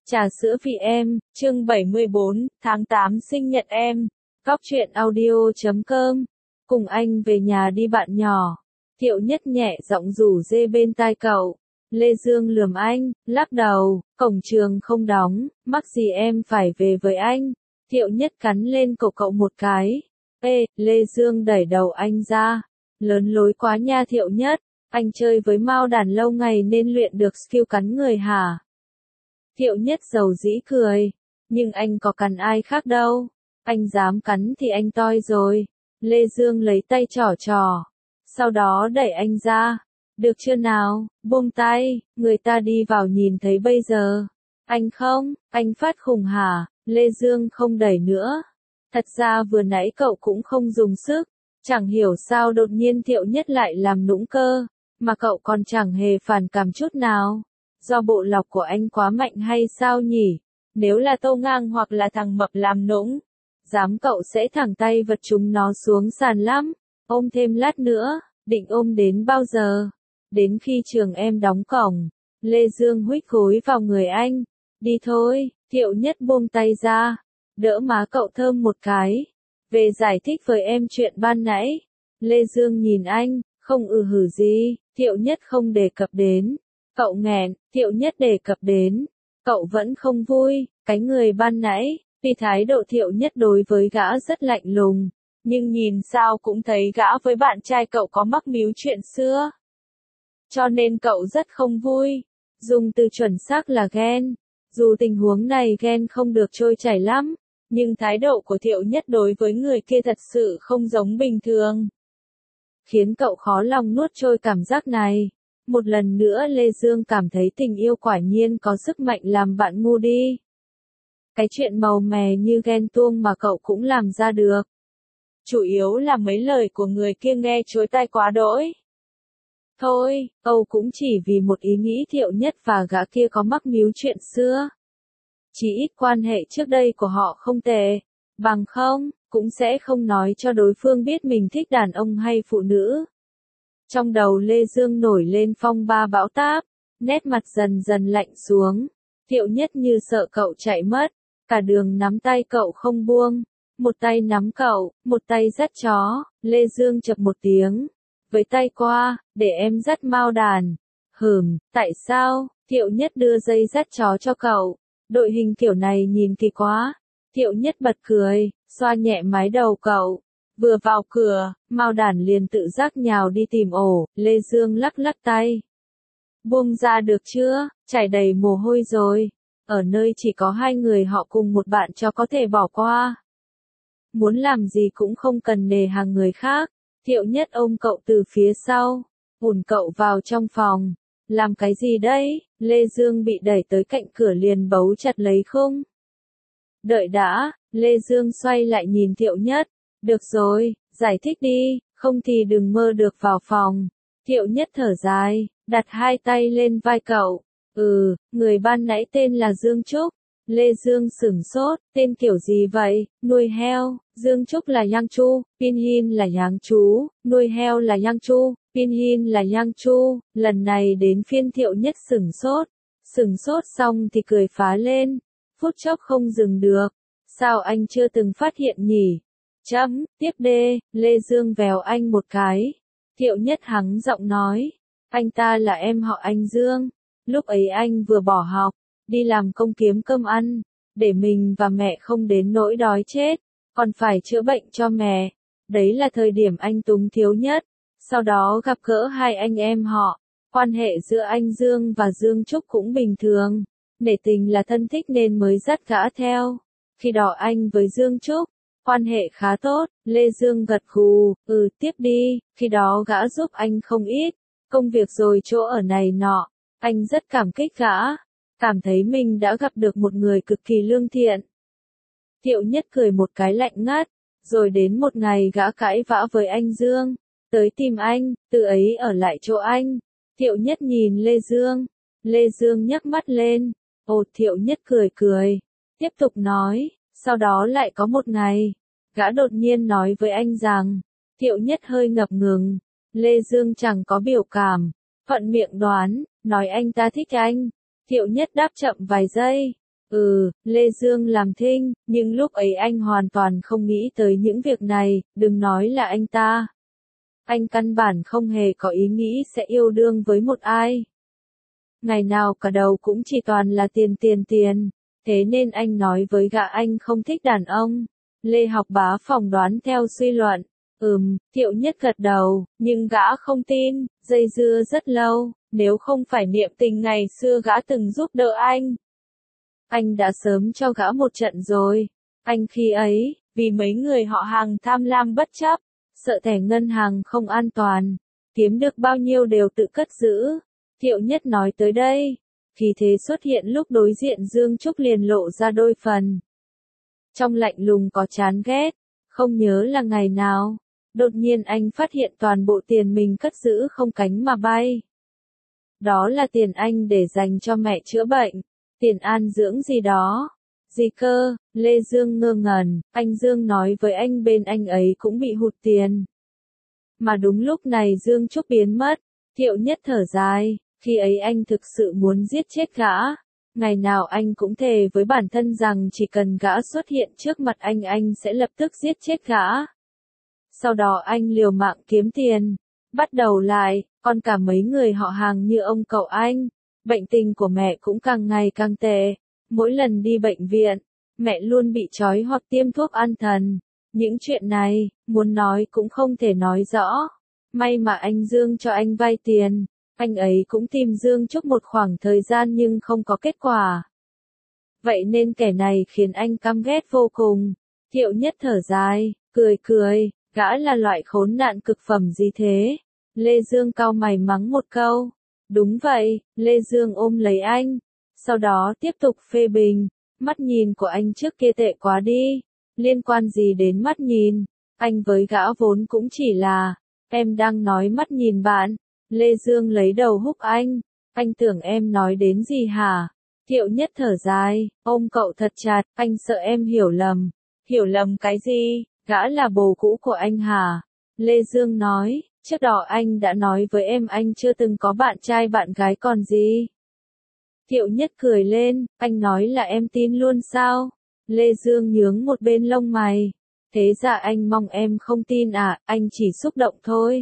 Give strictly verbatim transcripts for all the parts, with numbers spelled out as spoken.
Trà sữa vì em, chương bảy mươi bốn, tháng tám sinh nhật em. Góc truyện audio chấm com. Cùng anh về nhà đi bạn nhỏ. Thiệu Nhất nhẹ giọng rủ dê bên tai cậu. Lê Dương lườm anh, lắc đầu, cổng trường không đóng, mắc gì em phải về với anh. Thiệu Nhất cắn lên cổ cậu một cái. Ê, Lê Dương đẩy đầu anh ra. Lớn lối quá nha Thiệu Nhất, anh chơi với Mao đàn lâu ngày nên luyện được skill cắn người hả? Thiệu Nhất giàu dĩ cười, nhưng anh có cắn ai khác đâu, anh dám cắn thì anh toi rồi. Lê Dương lấy tay trỏ trỏ, sau đó đẩy anh ra. Được chưa nào, buông tay, người ta đi vào nhìn thấy bây giờ. Anh không, anh phát khùng hả? Lê Dương không đẩy nữa. Thật ra vừa nãy cậu cũng không dùng sức, chẳng hiểu sao đột nhiên Thiệu Nhất lại làm nũng cơ, mà cậu còn chẳng hề phản cảm chút nào. Do bộ lọc của anh quá mạnh hay sao nhỉ? Nếu là Tô Ngang hoặc là thằng Mập làm nũng, dám cậu sẽ thẳng tay vật chúng nó xuống sàn lắm. Ôm thêm lát nữa, định ôm đến bao giờ? Đến khi trường em đóng cổng. Lê Dương huých gối vào người anh. Đi thôi, Thiệu Nhất buông tay ra, đỡ má cậu thơm một cái. Về giải thích với em chuyện ban nãy. Lê Dương nhìn anh, không ừ hử gì, Thiệu Nhất không đề cập đến. Cậu nghẹn, Thiệu Nhất đề cập đến. Cậu vẫn không vui, cái người ban nãy, vì thái độ Thiệu Nhất đối với gã rất lạnh lùng, nhưng nhìn sao cũng thấy gã với bạn trai cậu có mắc míu chuyện xưa. Cho nên cậu rất không vui, dùng từ chuẩn xác là ghen. Dù tình huống này ghen không được trôi chảy lắm, nhưng thái độ của Thiệu Nhất đối với người kia thật sự không giống bình thường, khiến cậu khó lòng nuốt trôi cảm giác này. Một lần nữa Lê Dương cảm thấy tình yêu quả nhiên có sức mạnh làm bạn ngu đi. Cái chuyện màu mè như ghen tuông mà cậu cũng làm ra được. Chủ yếu là mấy lời của người kia nghe chối tai quá đỗi. Thôi, Âu cũng chỉ vì một ý nghĩ Thiệu Nhất và gã kia có mắc míu chuyện xưa. Chỉ ít quan hệ trước đây của họ không tệ. Bằng không, cũng sẽ không nói cho đối phương biết mình thích đàn ông hay phụ nữ. Trong đầu Lê Dương nổi lên phong ba bão táp, nét mặt dần dần lạnh xuống. Thiệu Nhất như sợ cậu chạy mất, cả đường nắm tay cậu không buông. Một tay nắm cậu, một tay dắt chó. Lê Dương chập một tiếng, với tay qua, để em dắt Mao đàn. Hừm, tại sao? Thiệu Nhất đưa dây dắt chó cho cậu. Đội hình kiểu này nhìn kỳ quá. Thiệu Nhất bật cười, xoa nhẹ mái đầu cậu. Vừa vào cửa, Mao đàn liền tự giác nhào đi tìm ổ. Lê Dương lắc lắc tay. Buông ra được chưa, chảy đầy mồ hôi rồi. Ở nơi chỉ có hai người họ cùng một bạn cho có thể bỏ qua. Muốn làm gì cũng không cần nề hàng người khác. Thiệu Nhất ôm cậu từ phía sau, ủn cậu vào trong phòng. Làm cái gì đấy? Lê Dương bị đẩy tới cạnh cửa liền bấu chặt lấy khung. Đợi đã, Lê Dương xoay lại nhìn Thiệu Nhất. Được rồi, giải thích đi, không thì đừng mơ được vào phòng. Thiệu Nhất thở dài, đặt hai tay lên vai cậu. Ừ, người ban nãy tên là Dương Trúc. Lê Dương sửng sốt, tên kiểu gì vậy? Nuôi heo. Dương Trúc là Yang Chu, Pinyin là Yang Chú, nuôi heo là Yang Chu, Pinyin là Yang Chu. Lần này đến phiên Thiệu Nhất sửng sốt. Sửng sốt xong thì cười phá lên. Phút chốc không dừng được. Sao anh chưa từng phát hiện nhỉ? Chấm, tiếp đê. Lê Dương vèo anh một cái. Thiệu Nhất hắng giọng nói. Anh ta là em họ anh Dương. Lúc ấy anh vừa bỏ học, đi làm công kiếm cơm ăn, để mình và mẹ không đến nỗi đói chết, còn phải chữa bệnh cho mẹ. Đấy là thời điểm anh túng thiếu nhất. Sau đó gặp gỡ hai anh em họ. Quan hệ giữa anh Dương và Dương Trúc cũng bình thường. Nể tình là thân thích nên mới dắt gã theo. Khi đó anh với Dương Trúc, quan hệ khá tốt. Lê Dương gật gù, ừ tiếp đi. Khi đó gã giúp anh không ít công việc rồi chỗ ở này nọ. Anh rất cảm kích gã, cảm thấy mình đã gặp được một người cực kỳ lương thiện. Thiệu Nhất cười một cái lạnh ngắt, rồi đến một ngày gã cãi vã với anh Dương, tới tìm anh, từ ấy ở lại chỗ anh. Thiệu Nhất nhìn Lê Dương, Lê Dương nhấc mắt lên, ồ Thiệu Nhất cười cười, tiếp tục nói, sau đó lại có một ngày, gã đột nhiên nói với anh rằng, Thiệu Nhất hơi ngập ngừng, Lê Dương chẳng có biểu cảm, thuận miệng đoán, nói anh ta thích anh. Thiệu Nhất đáp chậm vài giây, Ừ, Lê Dương làm thinh, nhưng lúc ấy anh hoàn toàn không nghĩ tới những việc này, đừng nói là anh ta. Anh căn bản không hề có ý nghĩ sẽ yêu đương với một ai. Ngày nào cả đầu cũng chỉ toàn là tiền tiền tiền, thế nên anh nói với gã anh không thích đàn ông. Lê Học Bá phỏng đoán theo suy luận. Ừm, Thiệu Nhất gật đầu, nhưng gã không tin, dây dưa rất lâu, nếu không phải niệm tình ngày xưa gã từng giúp đỡ anh. Anh đã sớm cho gã một trận rồi. Anh khi ấy, vì mấy người họ hàng tham lam bất chấp, sợ thẻ ngân hàng không an toàn, kiếm được bao nhiêu đều tự cất giữ. Thiệu Nhất nói tới đây, khí thế xuất hiện lúc đối diện Dương Trúc liền lộ ra đôi phần. Trong lạnh lùng có chán ghét, không nhớ là ngày nào, đột nhiên anh phát hiện toàn bộ tiền mình cất giữ không cánh mà bay. Đó là tiền anh để dành cho mẹ chữa bệnh, tiền an dưỡng gì đó. Gì cơ? Lê Dương ngơ ngẩn, anh Dương nói với anh bên anh ấy cũng bị hụt tiền. Mà đúng lúc này Dương Trúc biến mất, Thiệu Nhất thở dài, khi ấy anh thực sự muốn giết chết gã. Ngày nào anh cũng thề với bản thân rằng chỉ cần gã xuất hiện trước mặt anh anh sẽ lập tức giết chết gã. Sau đó anh liều mạng kiếm tiền. Bắt đầu lại, còn cả mấy người họ hàng như ông cậu anh. Bệnh tình của mẹ cũng càng ngày càng tệ. Mỗi lần đi bệnh viện, mẹ luôn bị trói hoặc tiêm thuốc an thần. Những chuyện này, muốn nói cũng không thể nói rõ. May mà anh Dương cho anh vay tiền. Anh ấy cũng tìm Dương Trúc một khoảng thời gian nhưng không có kết quả. Vậy nên kẻ này khiến anh căm ghét vô cùng. Thiệu Nhất thở dài, cười cười, gã là loại khốn nạn cực phẩm gì thế? Lê Dương cau mày mắng một câu. Đúng vậy, Lê Dương ôm lấy anh. Sau đó tiếp tục phê bình. Mắt nhìn của anh trước kia tệ quá đi. Liên quan gì đến mắt nhìn? Anh với gã vốn cũng chỉ là, em đang nói mắt nhìn bạn. Lê Dương lấy đầu húc anh. Anh tưởng em nói đến gì hả? Thiệu Nhất thở dài, ôm cậu thật chặt, anh sợ em hiểu lầm. Hiểu lầm cái gì? Gã là bồ cũ của anh hả? Lê Dương nói, trước đó anh đã nói với em anh chưa từng có bạn trai bạn gái còn gì. Thiệu Nhất cười lên, anh nói là em tin luôn sao? Lê Dương nhướng một bên lông mày. Thế ra anh mong em không tin à, anh chỉ xúc động thôi.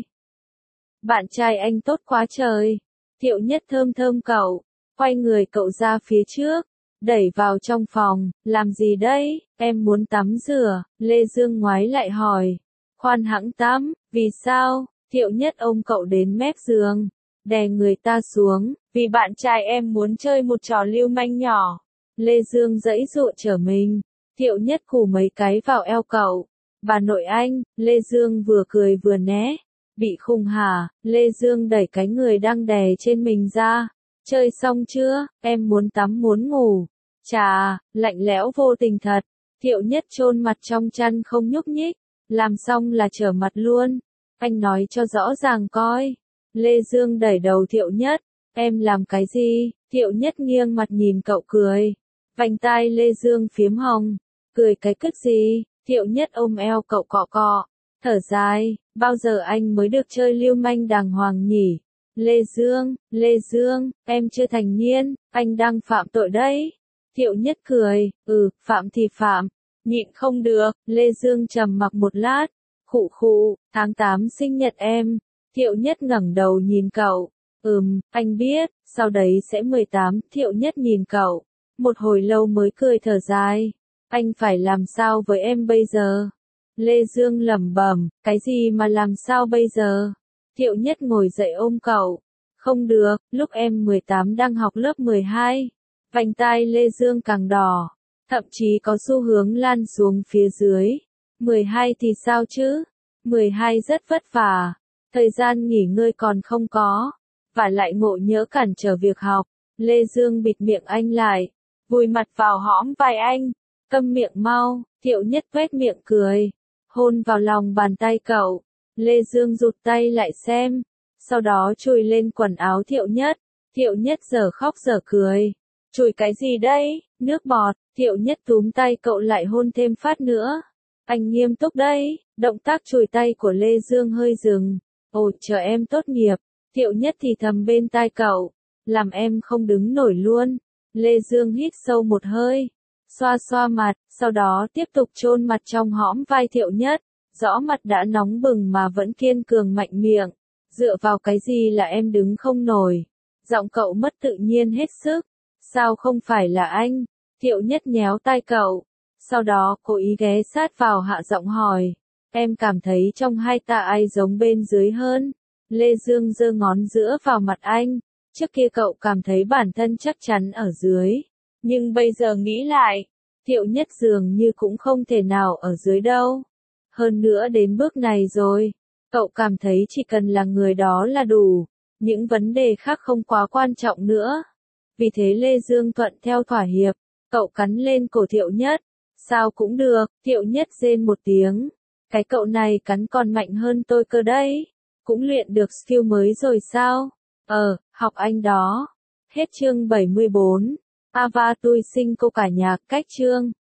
Bạn trai anh tốt quá trời. Thiệu Nhất thơm thơm cậu, quay người cậu ra phía trước, đẩy vào trong phòng, làm gì đấy, em muốn tắm rửa, Lê Dương ngoái lại hỏi. Khoan hãng tắm, vì sao? Thiệu Nhất ôm cậu đến mép giường, đè người ta xuống, vì bạn trai em muốn chơi một trò lưu manh nhỏ. Lê Dương giãy giụa trở mình, Thiệu Nhất cù mấy cái vào eo cậu. Bà nội anh, Lê Dương vừa cười vừa né. Bị khùng hả? Lê Dương đẩy cái người đang đè trên mình ra. Chơi xong chưa? Em muốn tắm muốn ngủ. Chà, lạnh lẽo vô tình thật. Thiệu Nhất chôn mặt trong chăn không nhúc nhích. Làm xong là trở mặt luôn. Anh nói cho rõ ràng coi. Lê Dương đẩy đầu Thiệu Nhất. Em làm cái gì? Thiệu Nhất nghiêng mặt nhìn cậu cười. Vành tai Lê Dương phiếm hồng. Cười cái cứt gì? Thiệu Nhất ôm eo cậu cọ cọ. Thở dài, bao giờ anh mới được chơi lưu manh đàng hoàng nhỉ? Lê Dương, Lê Dương, em chưa thành niên, anh đang phạm tội đấy. Thiệu Nhất cười, ừ, phạm thì phạm, nhịn không được. Lê Dương trầm mặc một lát, khụ khụ, tháng tám sinh nhật em. Thiệu Nhất ngẩng đầu nhìn cậu, ừm, anh biết, sau đấy sẽ mười tám. Thiệu Nhất nhìn cậu, một hồi lâu mới cười thở dài. Anh phải làm sao với em bây giờ? Lê Dương lẩm bẩm, cái gì mà làm sao bây giờ? Thiệu Nhất ngồi dậy ôm cậu. Không được, lúc em mười tám đang học lớp mười hai. Vành tai Lê Dương càng đỏ, thậm chí có xu hướng lan xuống phía dưới. mười hai thì sao chứ? mười hai rất vất vả, thời gian nghỉ ngơi còn không có, và lại ngộ nhỡ cản trở việc học. Lê Dương bịt miệng anh lại, vùi mặt vào hõm vai anh. Câm miệng mau. Thiệu Nhất quét miệng cười, hôn vào lòng bàn tay cậu. Lê Dương rụt tay lại xem, sau đó chùi lên quần áo Thiệu Nhất. Thiệu Nhất giờ khóc giờ cười. Chùi cái gì đây? Nước bọt. Thiệu Nhất túm tay cậu lại hôn thêm phát nữa. Anh nghiêm túc đây. Động tác chùi tay của Lê Dương hơi dừng. Ồ, chờ em tốt nghiệp. Thiệu Nhất thì thầm bên tai cậu. Làm em không đứng nổi luôn. Lê Dương hít sâu một hơi, xoa xoa mặt, sau đó tiếp tục chôn mặt trong hõm vai Thiệu Nhất, rõ mặt đã nóng bừng mà vẫn kiên cường mạnh miệng. Dựa vào cái gì là em đứng không nổi? Giọng cậu mất tự nhiên hết sức. Sao không phải là anh? Thiệu Nhất nhéo tai cậu. Sau đó cố ý ghé sát vào hạ giọng hỏi. Em cảm thấy trong hai ta ai giống bên dưới hơn? Lê Dương giơ ngón giữa vào mặt anh. Trước kia cậu cảm thấy bản thân chắc chắn ở dưới. Nhưng bây giờ nghĩ lại, Thiệu Nhất dường như cũng không thể nào ở dưới đâu. Hơn nữa đến bước này rồi, cậu cảm thấy chỉ cần là người đó là đủ. Những vấn đề khác không quá quan trọng nữa. Vì thế Lê Dương thuận theo thỏa hiệp. Cậu cắn lên cổ Thiệu Nhất. Sao cũng được, Thiệu Nhất rên một tiếng. Cái cậu này cắn còn mạnh hơn tôi cơ đấy. Cũng luyện được skill mới rồi sao? Ờ, học anh đó. Hết chương bảy mươi bốn. Ava tui sinh cô cả nhạc cách chương.